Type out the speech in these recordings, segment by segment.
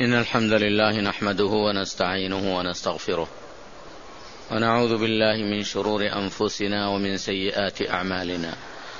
إن الحمد لله نحمده ونستعينه ونستغفره ونعوذ بالله من شرور أنفسنا ومن سيئات أعمالنا.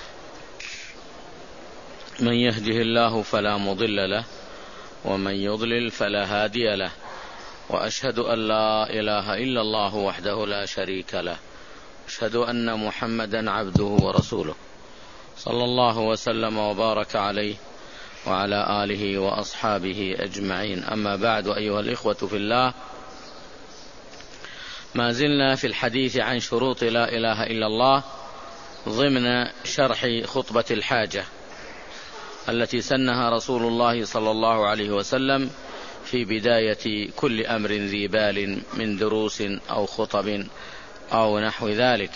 من يهده الله فلا مضل له ومن يضلل فلا هادي له، وأشهد أن لا إله إلا الله وحده لا شريك له، أشهد أن محمدا عبده ورسوله صلى الله وسلم وبارك عليه وعلى آله وأصحابه أجمعين. أما بعد، أيها الإخوة في الله، ما زلنا في الحديث عن شروط لا إله إلا الله ضمن شرح خطبة الحاجة التي سنها رسول الله صلى الله عليه وسلم في بداية كل أمر ذي بال من دروس أو خطب أو نحو ذلك.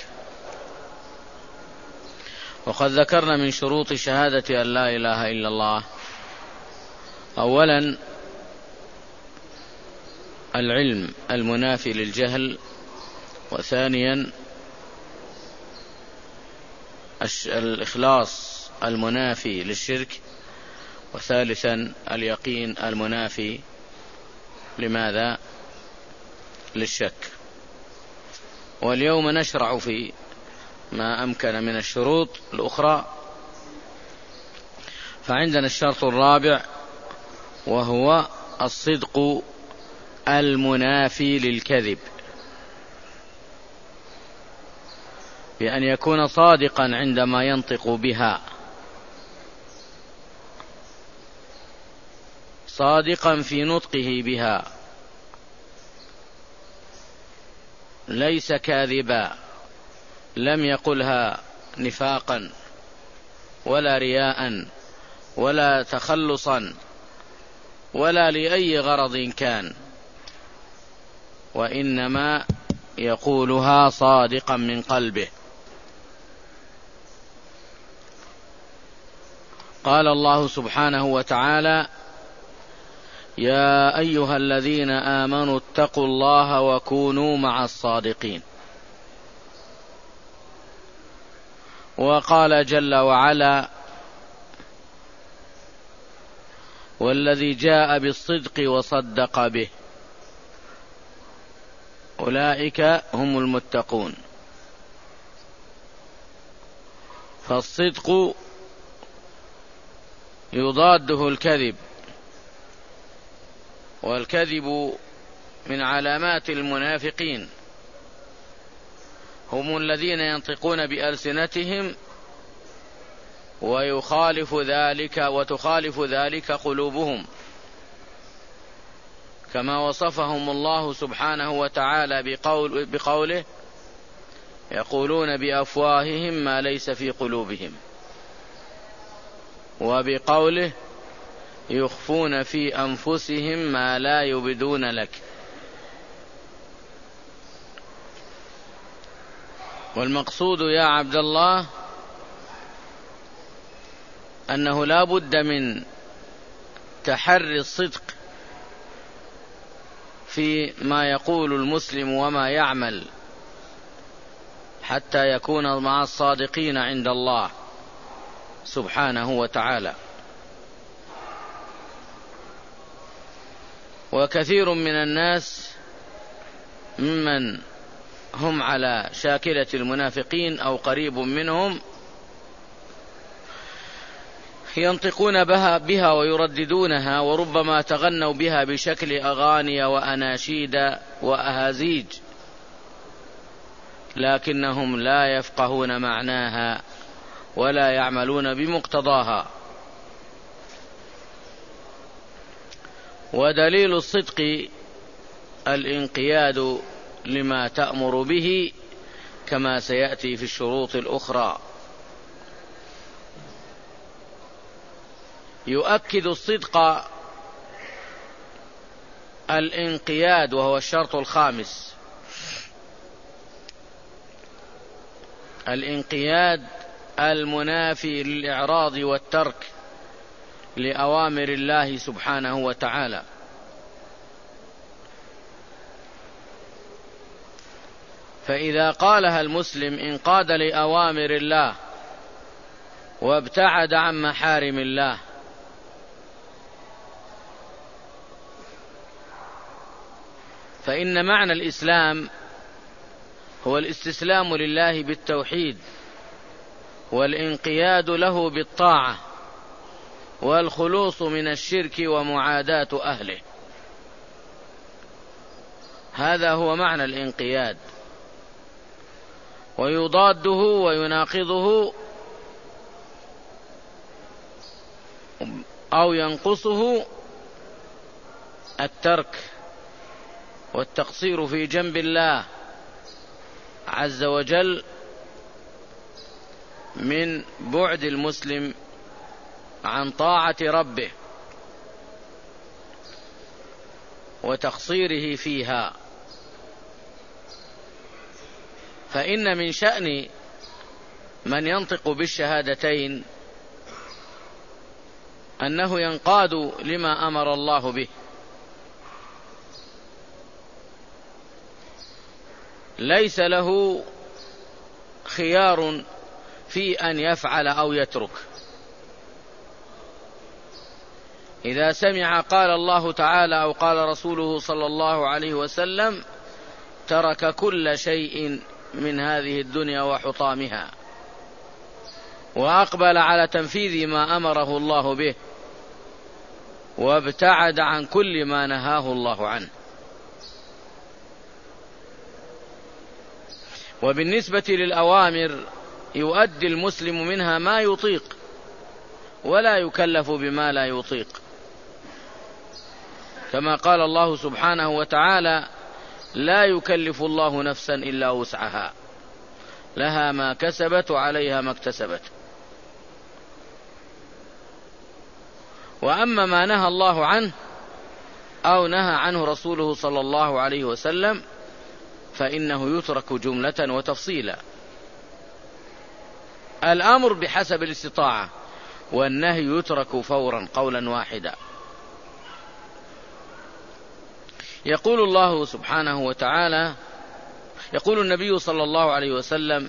وقد ذكرنا من شروط شهادة أن لا إله إلا الله: أولا العلم المنافي للجهل، وثانيا الإخلاص المنافي للشرك، وثالثا اليقين المنافي لماذا؟ للشك. واليوم نشرع في ما أمكن من الشروط الأخرى. فعندنا الشرط الرابع، وهو الصدق المنافي للكذب، بأن يكون صادقا عندما ينطق بها، صادقا في نطقه بها، ليس كاذبا، لم يقلها نفاقا ولا رياء ولا تخلصا ولا لأي غرض كان، وإنما يقولها صادقا من قلبه. قال الله سبحانه وتعالى: يا أيها الذين آمنوا اتقوا الله وكونوا مع الصادقين. وقال جل وعلا: والذي جاء بالصدق وصدق به أولئك هم المتقون. فالصدق يضاده الكذب، والكذب من علامات المنافقين، هم الذين ينطقون بألسنتهم وتخالف ذلك قلوبهم، كما وصفهم الله سبحانه وتعالى بقوله: يقولون بأفواههم ما ليس في قلوبهم، وبقوله: يخفون في أنفسهم ما لا يبدون لك. والمقصود يا عبد الله أنه لا بد من تحري الصدق في ما يقول المسلم وما يعمل، حتى يكون مع الصادقين عند الله سبحانه وتعالى. وكثير من الناس ممن هم على شاكلة المنافقين أو قريب منهم ينطقون بها ويرددونها، وربما تغنوا بها بشكل أغاني وأناشيد وأهازيج، لكنهم لا يفقهون معناها ولا يعملون بمقتضاها. ودليل الصدق الانقياد لما تأمر به، كما سيأتي في الشروط الأخرى. يؤكد الصدق الانقياد، وهو الشرط الخامس، الانقياد المنافي للإعراض والترك لأوامر الله سبحانه وتعالى. فإذا قالها المسلم انقاد لأوامر الله وابتعد عن محارم الله فإن معنى الإسلام هو الاستسلام لله بالتوحيد والانقياد له بالطاعة والخلوص من الشرك ومعاداة أهله. هذا هو معنى الانقياد، ويضاده ويناقضه أو ينقصه الترك والتقصير في جنب الله عز وجل من بعد المسلم عن طاعة ربه وتقصيره فيها. فإن من شأن من ينطق بالشهادتين أنه ينقاد لما أمر الله به، ليس له خيار في أن يفعل أو يترك. إذا سمع قال الله تعالى أو قال رسوله صلى الله عليه وسلم ترك كل شيء من هذه الدنيا وحطامها وأقبل على تنفيذ ما أمره الله به وابتعد عن كل ما نهاه الله عنه. وبالنسبة للأوامر يؤدي المسلم منها ما يطيق ولا يكلف بما لا يطيق، كما قال الله سبحانه وتعالى لا يكلف الله نفسا إلا وسعها لها ما كسبت وعليها ما اكتسبت. وأما ما نهى الله عنه أو نهى عنه رسوله صلى الله عليه وسلم فإنه يترك جملة وتفصيلا. الأمر بحسب الاستطاعة والنهي يترك فورا قولا واحدا. يقول الله سبحانه وتعالى، يقول النبي صلى الله عليه وسلم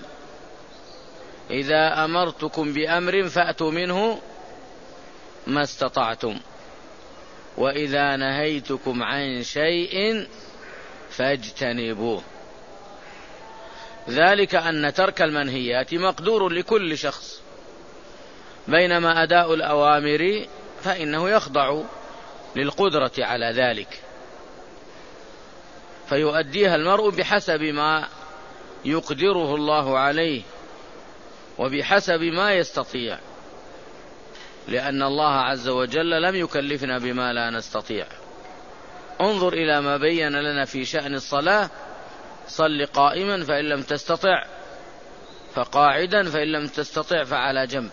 إذا أمرتكم بأمر فأتوا منه ما استطعتم وإذا نهيتكم عن شيء فاجتنبوه. ذلك أن ترك المنهيات مقدور لكل شخص، بينما أداء الأوامر فإنه يخضع للقدرة على ذلك، فيؤديها المرء بحسب ما يقدره الله عليه وبحسب ما يستطيع، لأن الله عز وجل لم يكلفنا بما لا نستطيع. انظر إلى ما بين لنا في شأن الصلاة: صل قائما فإن لم تستطع فقاعدا فإن لم تستطع فعلى جنب،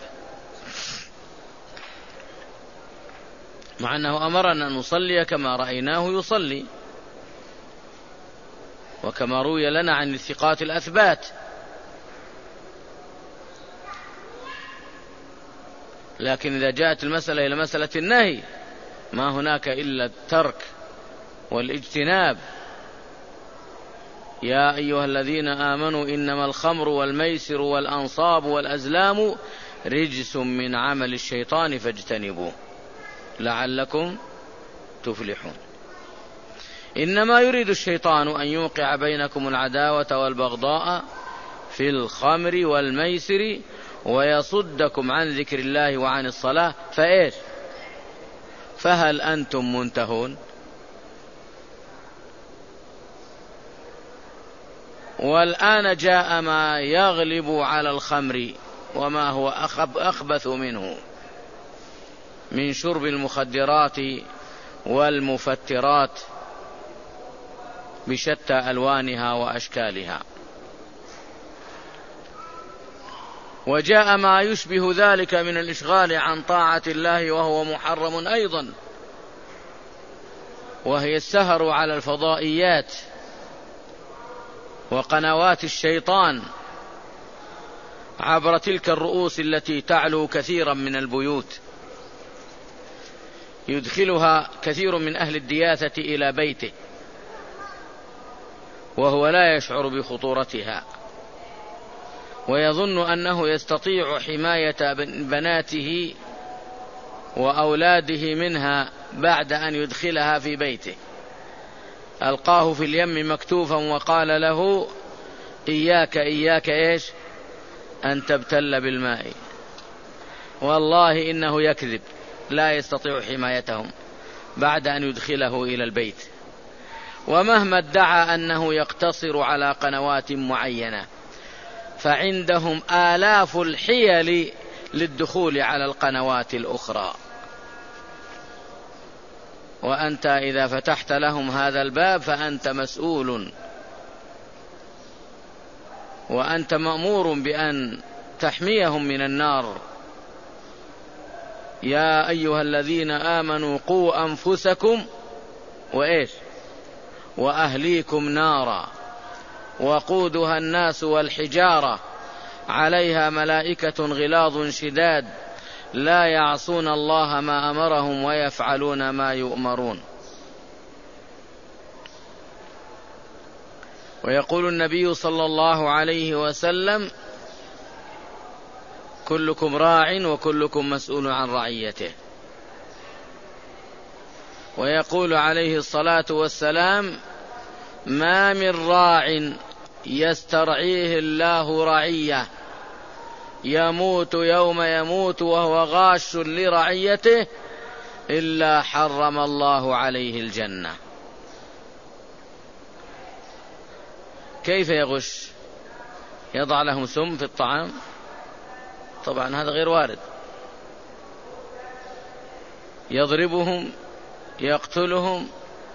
مع أنه أمرنا أن نصلي كما رأيناه يصلي وكما روي لنا عن الثقات الأثبات. لكن إذا جاءت المسألة إلى مسألة النهي ما هناك إلا الترك والاجتناب. يا أيها الذين آمنوا إنما الخمر والميسر والأنصاب والأزلام رجس من عمل الشيطان فاجتنبوه لعلكم تفلحون. إنما يريد الشيطان أن يوقع بينكم العداوة والبغضاء في الخمر والميسر ويصدكم عن ذكر الله وعن الصلاة فإيش؟ فهل أنتم منتهون؟ والآن جاء ما يغلب على الخمر وما هو أخبث منه من شرب المخدرات والمفترات بشتى ألوانها وأشكالها. وجاء ما يشبه ذلك من الإشغال عن طاعة الله وهو محرم أيضا، وهي السهر على الفضائيات وقنوات الشيطان عبر تلك الرؤوس التي تعلو كثيرا من البيوت، يدخلها كثير من أهل الدياثة إلى بيته وهو لا يشعر بخطورتها، ويظن أنه يستطيع حماية بناته وأولاده منها بعد أن يدخلها في بيته. ألقاه في اليم مكتوفا وقال له إياك إياك إيش أن تبتل بالماء. والله إنه يكذب، لا يستطيع حمايتهم بعد أن يدخله إلى البيت، ومهما ادعى أنه يقتصر على قنوات معينة فعندهم آلاف الحيل للدخول على القنوات الأخرى. وأنت إذا فتحت لهم هذا الباب فأنت مسؤول، وأنت مأمور بأن تحميهم من النار. يا أيها الذين آمنوا قوا أنفسكم وإيش وأهليكم نارا وقودها الناس والحجارة عليها ملائكة غلاظ شداد لا يعصون الله ما أمرهم ويفعلون ما يؤمرون. ويقول النبي صلى الله عليه وسلم كلكم راع وكلكم مسؤول عن رعيته. ويقول عليه الصلاة والسلام ما من راع يسترعيه الله رعية يموت يوم يموت وهو غاش لرعيته إلا حرم الله عليه الجنة. كيف يغش؟ يضع لهم سم في الطعام؟ طبعا هذا غير وارد. يضربهم يقتلهم؟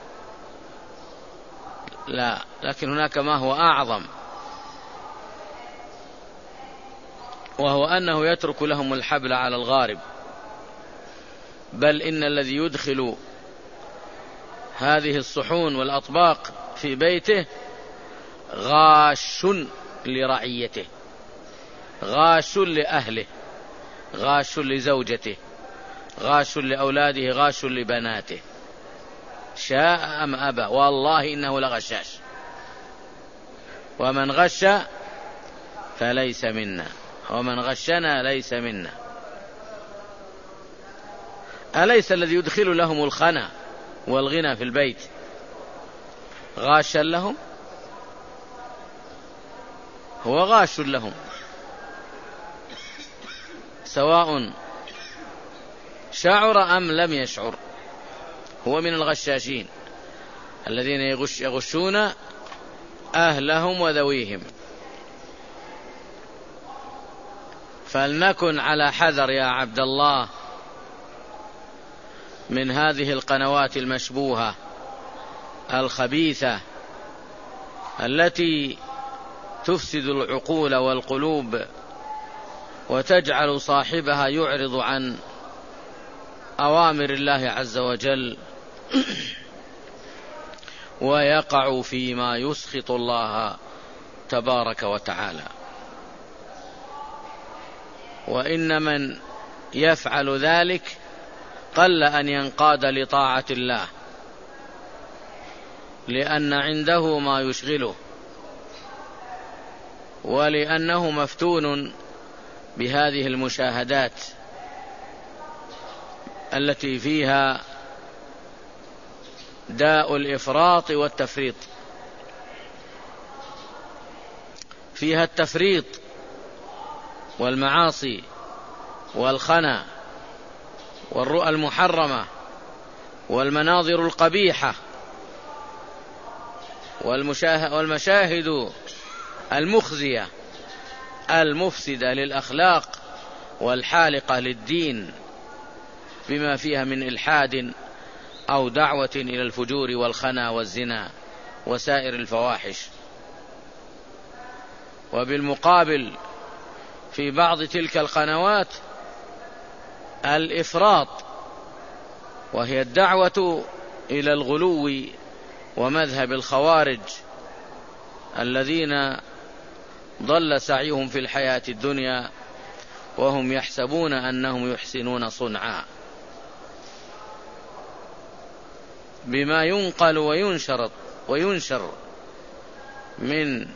لا، لكن هناك ما هو أعظم، وهو أنه يترك لهم الحبل على الغارب. بل إن الذي يدخل هذه الصحون والأطباق في بيته غاش لرعيته، غاش لأهله، غاش لزوجته، غاش لأولاده، غاش لبناته، شاء أم أبى، والله إنه لغشاش. ومن غش فليس منا، ومن غشنا ليس منا. أليس الذي يدخل لهم الخنا والغنى في البيت غاشا لهم؟ هو غاش لهم، سواء شعر أم لم يشعر، هو من الغشاشين الذين يغشون أهلهم وذويهم. فلنكن على حذر يا عبد الله من هذه القنوات المشبوهة الخبيثة التي تفسد العقول والقلوب وتجعل صاحبها يعرض عن أوامر الله عز وجل ويقع فيما يسخط الله تبارك وتعالى. وإن من يفعل ذلك قل أن ينقاد لطاعة الله، لأن عنده ما يشغله، ولأنه مفتون بهذه المشاهدات التي فيها داء الإفراط والتفريط. فيها التفريط والمعاصي والخنا والرؤى المحرمة والمناظر القبيحة والمشاهد المخزية المفسدة للأخلاق والحالقة للدين، بما فيها من إلحاد أو دعوة إلى الفجور والخنا والزنا وسائر الفواحش. وبالمقابل في بعض تلك القنوات الإفراط، وهي الدعوة إلى الغلو ومذهب الخوارج الذين ضل سعيهم في الحياة الدنيا وهم يحسبون أنهم يحسنون صنعا، بما ينقل وينشر من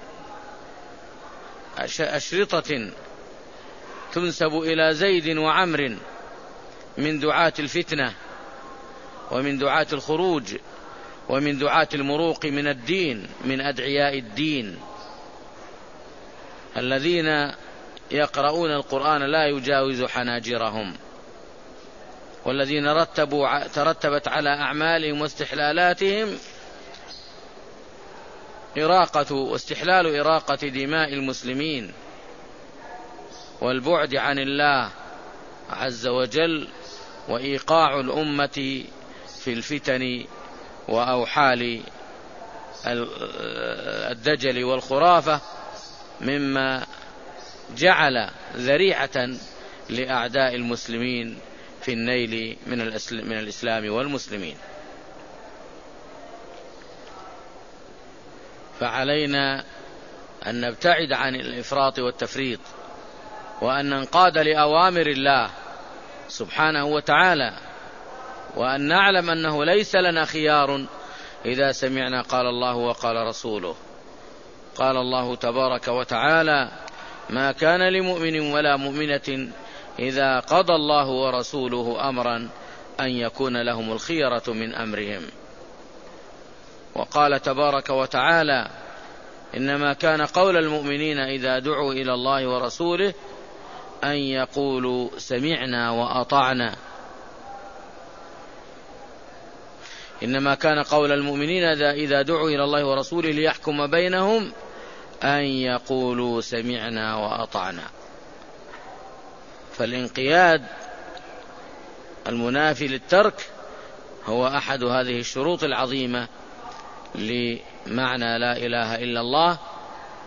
أشرطة تنسب إلى زيد وعمر من دعاة الفتنة ومن دعاة الخروج ومن دعاة المروق من الدين، من أدعياء الدين الذين يقرؤون القرآن لا يجاوز حناجرهم، والذين ترتبت على أعمالهم واستحلالاتهم واستحلال إراقة دماء المسلمين والبعد عن الله عز وجل وإيقاع الأمة في الفتن وأوحال الدجل والخرافة، مما جعل ذريعة لأعداء المسلمين في النيل من الإسلام والمسلمين. فعلينا أن نبتعد عن الإفراط والتفريط، وأن ننقاد لأوامر الله سبحانه وتعالى، وأن نعلم أنه ليس لنا خيار إذا سمعنا قال الله وقال رسوله. قال الله تبارك وتعالى: ما كان لمؤمن ولا مؤمنة إذا قضى الله ورسوله أمرا أن يكون لهم الخيرة من أمرهم. وقال تبارك وتعالى: إنما كان قول المؤمنين إذا دعوا إلى الله ورسوله أن يقولوا سمعنا وأطعنا. إنما كان قول المؤمنين إذا دعوا إلى الله ورسوله ليحكم بينهم أن يقولوا سمعنا وأطعنا. فالانقياد المنافي للترك هو أحد هذه الشروط العظيمة لمعنى لا إله إلا الله.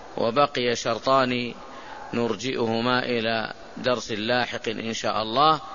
وبقي شرطان نرجئهما إلى درس لاحق إن شاء الله.